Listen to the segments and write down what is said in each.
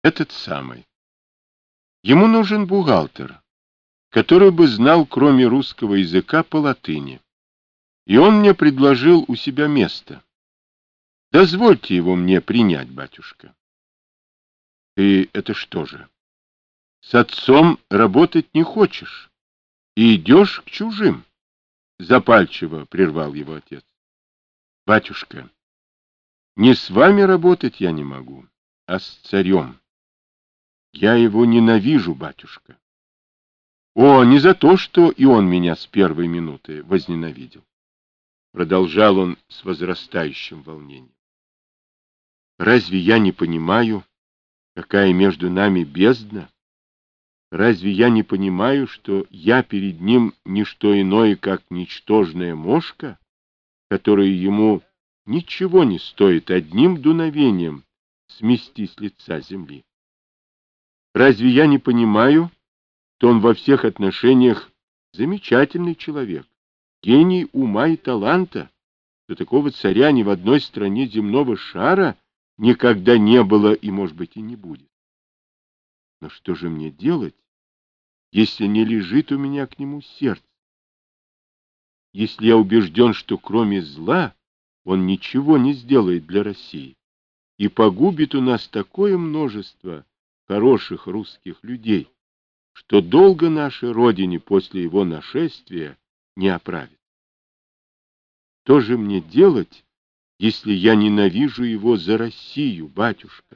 Этот самый. Ему нужен бухгалтер, который бы знал, кроме русского языка, по латыни. И он мне предложил у себя место. Дозвольте его мне принять, батюшка. Ты это что же? С отцом работать не хочешь и идешь к чужим? Запальчиво прервал его отец. Батюшка, не с вами работать я не могу, а с царем. Я его ненавижу, батюшка. О, не за то, что и он меня с первой минуты возненавидел. Продолжал он с возрастающим волнением. Разве я не понимаю, какая между нами бездна? Разве я не понимаю, что я перед ним не что иное, как ничтожная мошка, которая ему ничего не стоит одним дуновением смести с лица земли? Разве я не понимаю, что он во всех отношениях замечательный человек, гений ума и таланта, что такого царя ни в одной стране земного шара никогда не было и, может быть, и не будет? Но что же мне делать, если не лежит у меня к нему сердце? Если я убежден, что кроме зла он ничего не сделает для России и погубит у нас такое множество хороших русских людей, что долго нашей родине после его нашествия не оправит. Что же мне делать, если я ненавижу его за Россию, батюшка?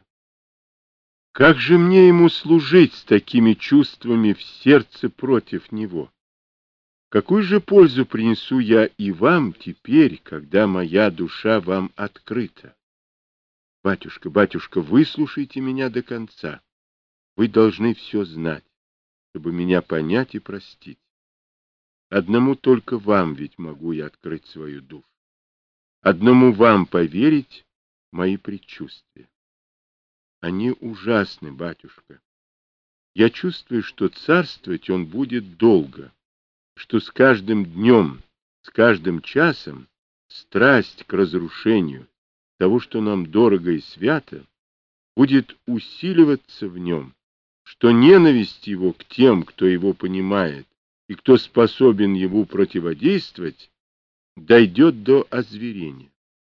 Как же мне ему служить с такими чувствами в сердце против него? Какую же пользу принесу я и вам теперь, когда моя душа вам открыта? Батюшка, батюшка, выслушайте меня до конца. Вы должны все знать, чтобы меня понять и простить. Одному только вам ведь могу я открыть свою душу. Одному вам поверить мои предчувствия. Они ужасны, батюшка. Я чувствую, что царствовать он будет долго, что с каждым днем, с каждым часом страсть к разрушению того, что нам дорого и свято, будет усиливаться в нем, что ненависть его к тем, кто его понимает и кто способен ему противодействовать, дойдет до озверения.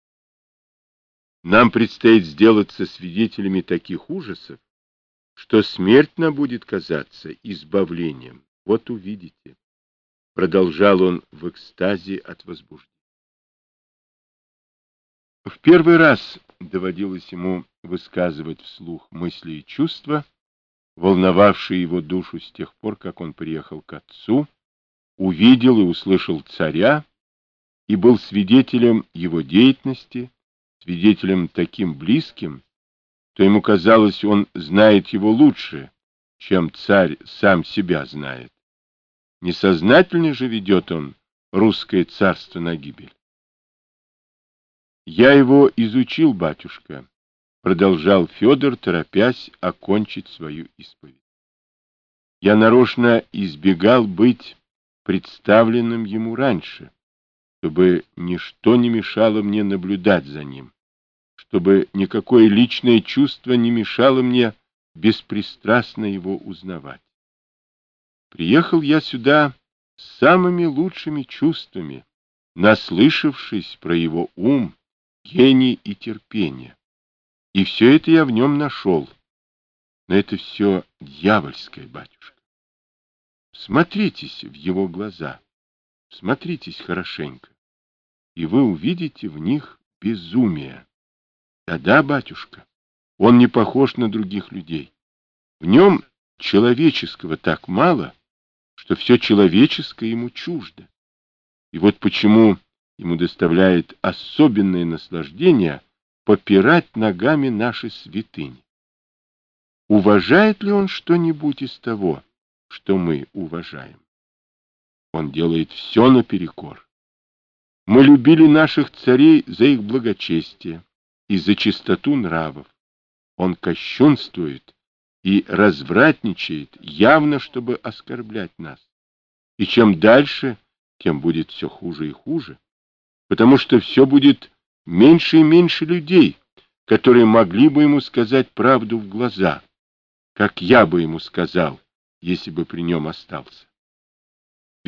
Нам предстоит сделаться свидетелями таких ужасов, что смерть нам будет казаться избавлением. Вот увидите. Продолжал он в экстазе от возбуждения. В первый раз доводилось ему высказывать вслух мысли и чувства, волновавшие его душу с тех пор, как он приехал к отцу, увидел и услышал царя и был свидетелем его деятельности, свидетелем таким близким, что ему казалось, он знает его лучше, чем царь сам себя знает. Несознательно же ведет он русское царство на гибель. Я его изучил, батюшка, продолжал Федор, торопясь окончить свою исповедь. Я нарочно избегал быть представленным ему раньше, чтобы ничто не мешало мне наблюдать за ним, чтобы никакое личное чувство не мешало мне беспристрастно его узнавать. Приехал я сюда с самыми лучшими чувствами, наслышавшись про его ум, гений и терпение. И все это я в нем нашел. Но это все дьявольское, батюшка. Смотритесь в его глаза, смотритесь хорошенько, и вы увидите в них безумие. Да-да, батюшка, он не похож на других людей. В нем человеческого так мало, что все человеческое ему чуждо. И вот почему ему доставляет особенное наслаждение попирать ногами наши святыни. Уважает ли он что-нибудь из того, что мы уважаем? Он делает все наперекор. Мы любили наших царей за их благочестие и за чистоту нравов. Он кощунствует и развратничает, явно, чтобы оскорблять нас. И чем дальше, тем будет все хуже и хуже, потому что все будет меньше и меньше людей, которые могли бы ему сказать правду в глаза, как я бы ему сказал, если бы при нем остался.